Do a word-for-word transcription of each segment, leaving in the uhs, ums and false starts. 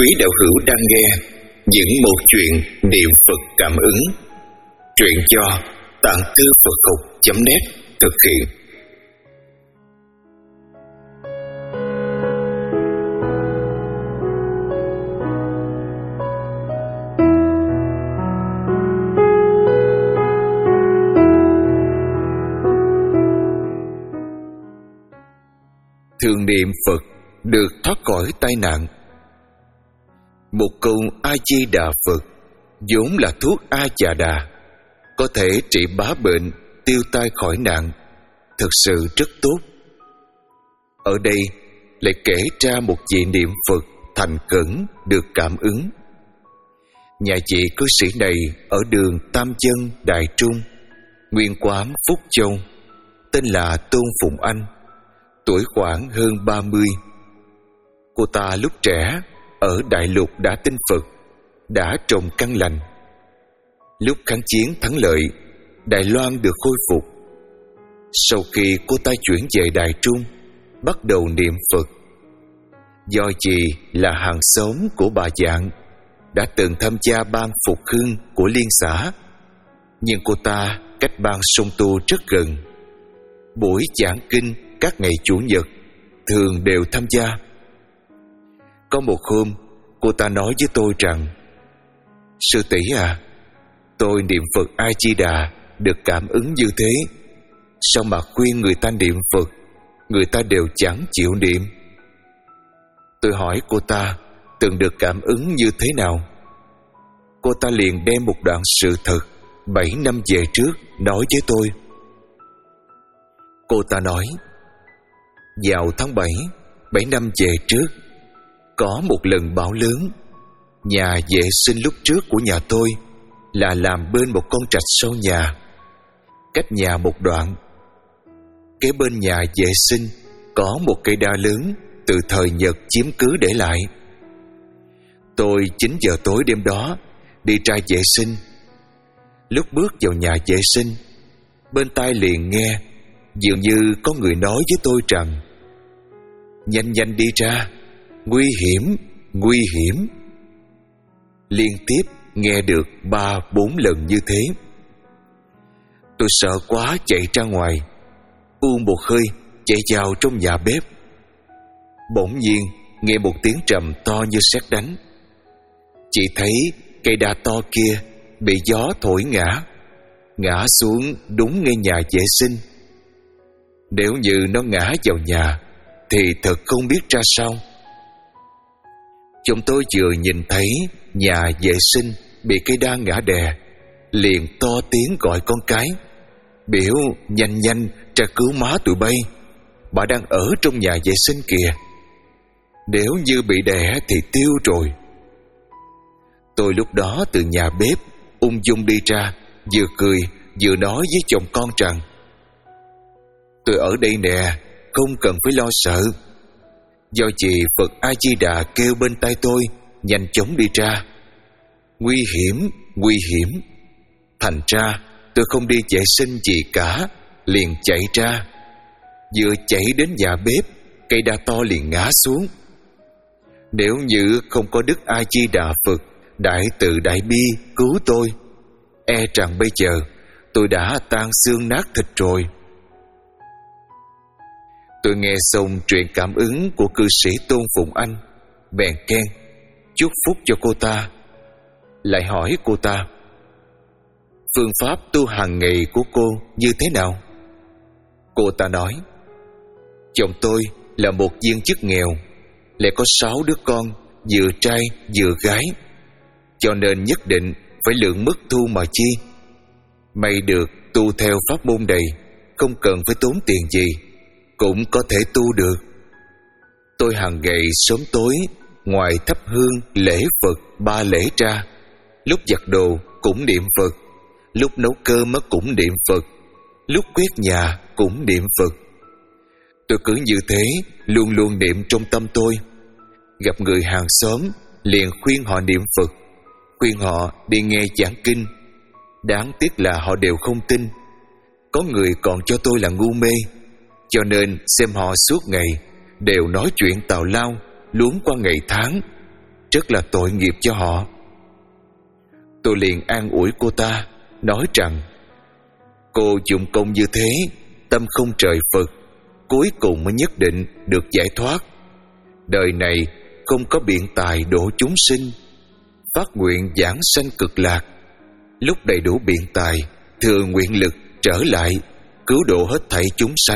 quý đạo hữu đang nghe những một chuyện niệm Phật cảm ứng. Truyện do Tạng Thư Phật Học chấm net thực hiện. Thường niệm Phật được thoát khỏi tai nạn. Một câu A Di Đà Phật vốn là thuốc A Chà Đà, có thể trị bá bệnh, tiêu tai khỏi nạn, thực sự rất tốt. Ở đây lại kể ra một vị niệm Phật thành khẩn được cảm ứng. Nhà vị cư sĩ này ở đường Tam Chân, Đại Trung, nguyên quán Phúc Châu, tên là Tôn Phụng Anh, tuổi khoảng hơn ba mươi. Cô ta lúc trẻ ở Đại Lục đã tin Phật, đã trồng căn lành. Lúc kháng chiến thắng lợi, Đài Loan được khôi phục. Sau khi cô ta chuyển về Đại Trung, bắt đầu niệm Phật. Do chị là hàng xóm của bà Dạng, đã từng tham gia ban phục hưng của liên xã, nhưng cô ta cách ban sông Tô rất gần. Buổi giảng kinh các ngày Chủ nhật thường đều tham gia. Có một hôm, cô ta nói với tôi rằng: "Sư tỷ à, tôi niệm Phật A Di Đà được cảm ứng như thế, sao mà khuyên người ta niệm Phật, người ta đều chẳng chịu niệm?" Tôi hỏi cô ta từng được cảm ứng như thế nào. Cô ta liền đem một đoạn sự thật bảy năm về trước nói với tôi. Cô ta nói: vào tháng bảy, bảy năm về trước, có một lần bão lớn. Nhà vệ sinh lúc trước của nhà tôi là làm bên một con trạch sau nhà, cách nhà một đoạn. Kế bên nhà vệ sinh có một cây đa lớn từ thời Nhật chiếm cứ để lại. Tôi chín giờ tối đêm đó đi ra vệ sinh. Lúc bước vào nhà vệ sinh, bên tai liền nghe dường như có người nói với tôi rằng: "Nhanh nhanh đi ra, nguy hiểm, nguy hiểm." Liên tiếp nghe được ba bốn lần như thế. Tôi sợ quá chạy ra ngoài, u một hơi chạy vào trong nhà bếp. Bỗng nhiên nghe một tiếng trầm to như sét đánh. Chỉ thấy cây đa to kia bị gió thổi ngã, ngã xuống đúng ngay nhà vệ sinh. Nếu như nó ngã vào nhà thì thật không biết ra sao. Chúng tôi vừa nhìn thấy nhà vệ sinh bị cây đa ngã đè, liền to tiếng gọi con cái, biểu nhanh nhanh ra cứu má tụi bay, bà đang ở trong nhà vệ sinh kìa. Nếu như bị đè thì tiêu rồi. Tôi lúc đó từ nhà bếp ung dung đi ra, vừa cười vừa nói với chồng con rằng: "Tôi ở đây nè, không cần phải lo sợ." Do chị Phật A Di Đà kêu bên tai tôi nhanh chóng đi ra. Nguy hiểm, nguy hiểm. Thành ra tôi không đi vệ sinh gì cả, liền chạy ra. Vừa chạy đến nhà bếp, cây đa to liền ngã xuống. Nếu như không có Đức A Di Đà Phật Đại Từ Đại Bi cứu tôi, e rằng bây giờ tôi đã tan xương nát thịt rồi. Tôi nghe xong chuyện cảm ứng của cư sĩ Tôn Phụng Anh, bèn khen, chúc phúc cho cô ta. Lại hỏi cô ta: "Phương pháp tu hàng ngày của cô như thế nào?" Cô ta nói: "Chồng tôi là một viên chức nghèo, lại có sáu đứa con, vừa trai vừa gái, cho nên nhất định phải lượng mức thu mà chi. May được tu theo pháp môn này, không cần phải tốn tiền gì, cũng có thể tu được. Tôi hàng ngày sớm tối, ngoài thắp hương lễ Phật ba lễ ra, lúc giặt đồ cũng niệm Phật, lúc nấu cơm cũng niệm Phật, lúc quét nhà cũng niệm Phật. Tôi cứ như thế luôn luôn niệm trong tâm tôi. Gặp người hàng xóm liền khuyên họ niệm Phật, khuyên họ đi nghe giảng kinh. Đáng tiếc là họ đều không tin. Có người còn cho tôi là ngu mê, cho nên xem họ suốt ngày đều nói chuyện tào lao, luống qua ngày tháng. rất là tội nghiệp cho họ. Tôi liền an ủi cô ta, nói rằng cô dụng công như thế, tâm không trời Phật, cuối cùng mới nhất định được giải thoát. Đời này không có biện tài độ chúng sinh, phát nguyện giảng sanh cực lạc. Lúc đầy đủ biện tài, thừa nguyện lực trở lại, cứu độ hết thảy chúng sanh.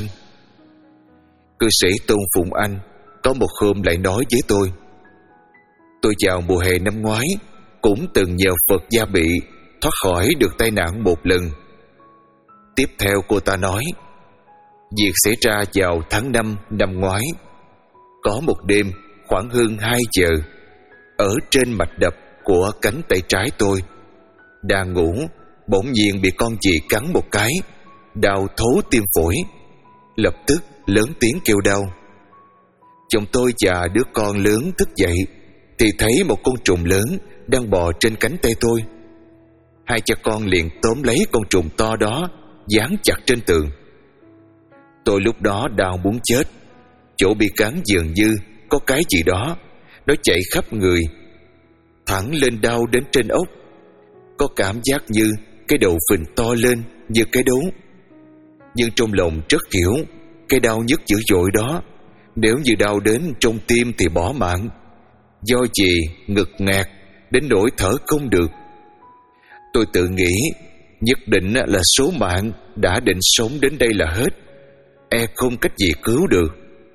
Cư sĩ Tôn Phụng Anh có một hôm lại nói với tôi: tôi vào mùa hè năm ngoái cũng từng nhờ Phật gia bị thoát khỏi được tai nạn một lần. Tiếp theo cô ta nói, việc xảy ra vào tháng năm năm ngoái. Có một đêm khoảng hơn hai giờ, ở trên mạch đập của cánh tay trái tôi, đang ngủ, bỗng nhiên bị con gì cắn một cái, đau thấu tim phổi. Lập tức lớn tiếng kêu đau. Chồng tôi và đứa con lớn thức dậy thì thấy một con trùng lớn đang bò trên cánh tay tôi. Hai cha con liền tóm lấy con trùng to đó, dán chặt trên tường. Tôi lúc đó đau muốn chết. Chỗ bị cắn dường như có cái gì đó, nó chạy khắp người, thẳng lên đau đến trên ốc. Có cảm giác như cái đầu phình to lên như cái đấu. Nhưng trong lòng rất hiểu cái đau nhức dữ dội đó, nếu như đau đến trong tim thì bỏ mạng. Do gì ngực ngạt đến nỗi thở không được. Tôi tự nghĩ nhất định là số mạng đã định sống đến đây là hết, e không cách gì cứu được.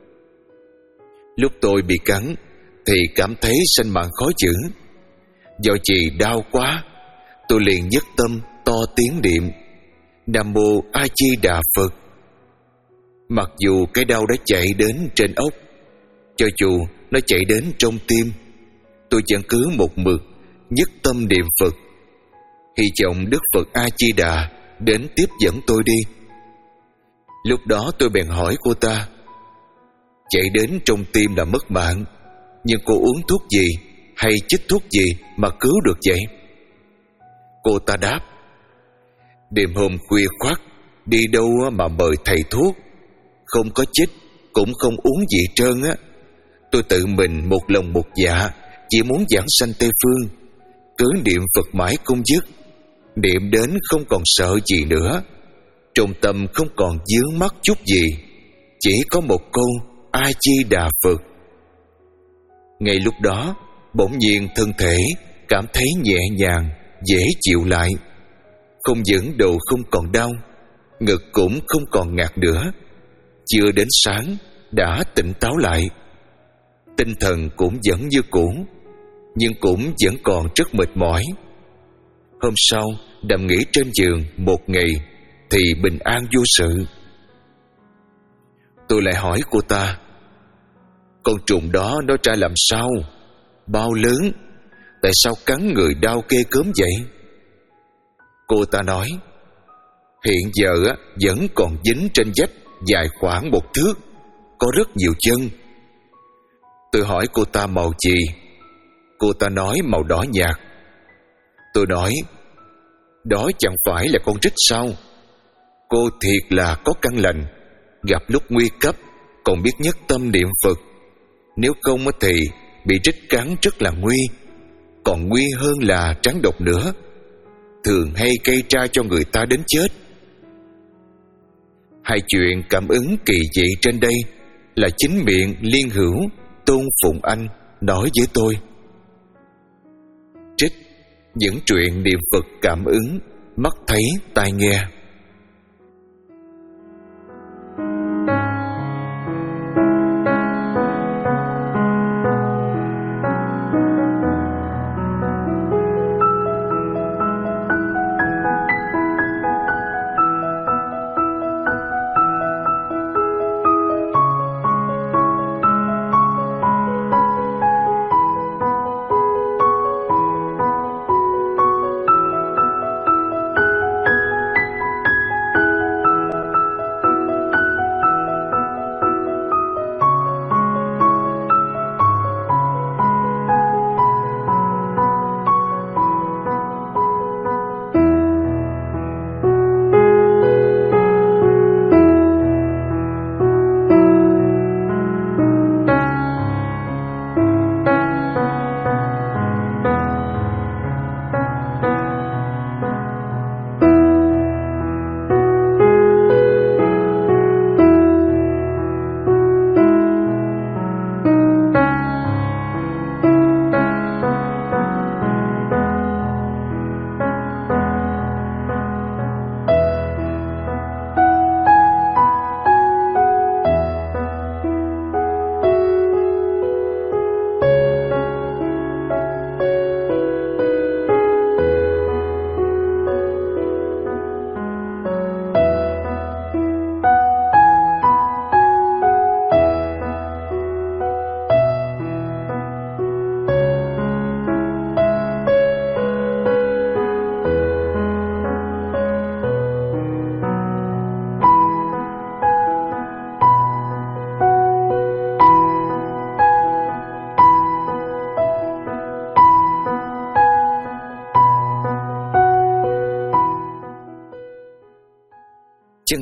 Lúc tôi bị cắn thì cảm thấy sanh mạng khó chịu. Do gì đau quá, tôi liền nhất tâm to tiếng niệm Nam Mô A Di Đà Phật. Mặc dù cái đau đã chạy đến trên ốc, cho dù nó chạy đến trong tim, tôi vẫn cứ một mực nhất tâm niệm Phật, hy vọng Đức Phật A Di Đà đến tiếp dẫn tôi đi. Lúc đó tôi bèn hỏi cô ta, chạy đến trong tim là mất mạng, nhưng cô uống thuốc gì hay chích thuốc gì mà cứu được vậy? Cô ta đáp, đêm hôm khuya khoắt đi đâu mà mời thầy thuốc, không có chích cũng không uống gì trơn á. Tôi tự mình một lòng một dạ chỉ muốn giảng sanh Tây Phương, cứ niệm Phật mãi không dứt, niệm đến không còn sợ gì nữa, trong tâm không còn vướng mắc chút gì, chỉ có một câu A Di Đà Phật. Ngay lúc đó bỗng nhiên thân thể cảm thấy nhẹ nhàng, dễ chịu lại. Không những đầu không còn đau, ngực cũng không còn ngạt nữa. Chưa đến sáng đã tỉnh táo lại. Tinh thần cũng vẫn như cũ, nhưng cũng vẫn còn rất mệt mỏi. Hôm sau nằm nghỉ trên giường một ngày thì bình an vô sự. Tôi lại hỏi cô ta, con trùng đó nó ra làm sao? Bao lớn? Tại sao cắn người đau ghê gớm vậy? Cô ta nói, hiện giờ vẫn còn dính trên vách dài khoảng một thước, có rất nhiều chân. Tôi hỏi cô ta màu gì? Cô ta nói màu đỏ nhạt. Tôi nói, đó chẳng phải là con rít sao? Cô thiệt là có căn lành, gặp lúc nguy cấp còn biết nhất tâm niệm Phật. Nếu không thì bị rít cắn rất là nguy, còn nguy hơn là trắng độc nữa, thường hay gây ra cho người ta đến chết. Hai chuyện cảm ứng kỳ dị trên đây là chính miệng Liên Hữu Tôn Phụng Anh nói với tôi. Trích những chuyện niệm Phật cảm ứng, mắt thấy tai nghe.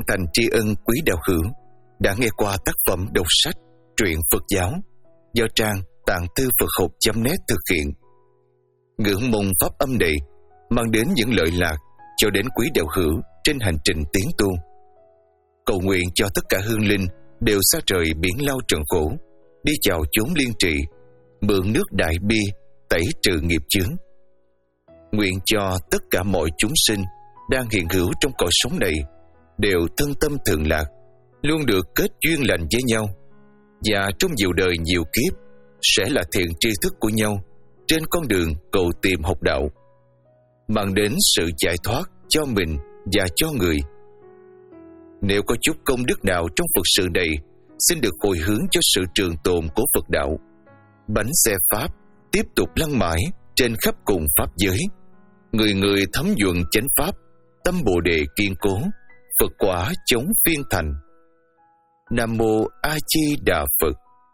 thành tri ân quý đạo hữu đã nghe qua tác phẩm đọc sách truyện Phật giáo do trang tạng thư Phật học chấm net thực hiện. Ngưỡng mong pháp âm này mang đến những lợi lạc cho đến quý đạo hữu trên hành trình tiến tu. Cầu nguyện cho tất cả hương linh đều xa rời biển lao trần khổ, đi chào chốn liên trị, mượn nước đại bi tẩy trừ nghiệp chướng. Nguyện cho tất cả mọi chúng sinh đang hiện hữu trong cõi sống này đều thân tâm thường lạc, luôn được kết duyên lành với nhau, và trong nhiều đời nhiều kiếp sẽ là thiện tri thức của nhau trên con đường cầu tìm học đạo, mang đến sự giải thoát cho mình và cho người. Nếu có chút công đức nào trong Phật sự này, xin được hồi hướng cho sự trường tồn của Phật đạo. Bánh xe Pháp tiếp tục lăn mãi trên khắp cùng Pháp giới, người người thấm nhuận chánh Pháp, tâm Bồ Đề kiên cố, Phật quả chống phiên thành. Nam Mô A Di Đà Phật.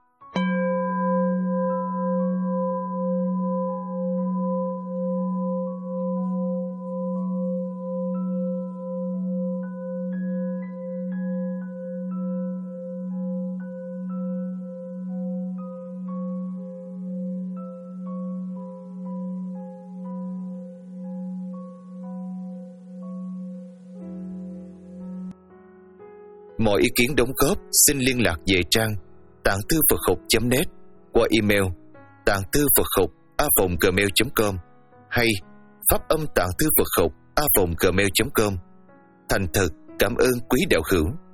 Mọi ý kiến đóng góp xin liên lạc về trang tạng thư Phật học chấm net qua email tạng thư Phật học a còng gmail chấm com hay pháp âm tạng thư Phật học a còng gmail chấm com. Thành thật cảm ơn quý đạo hữu.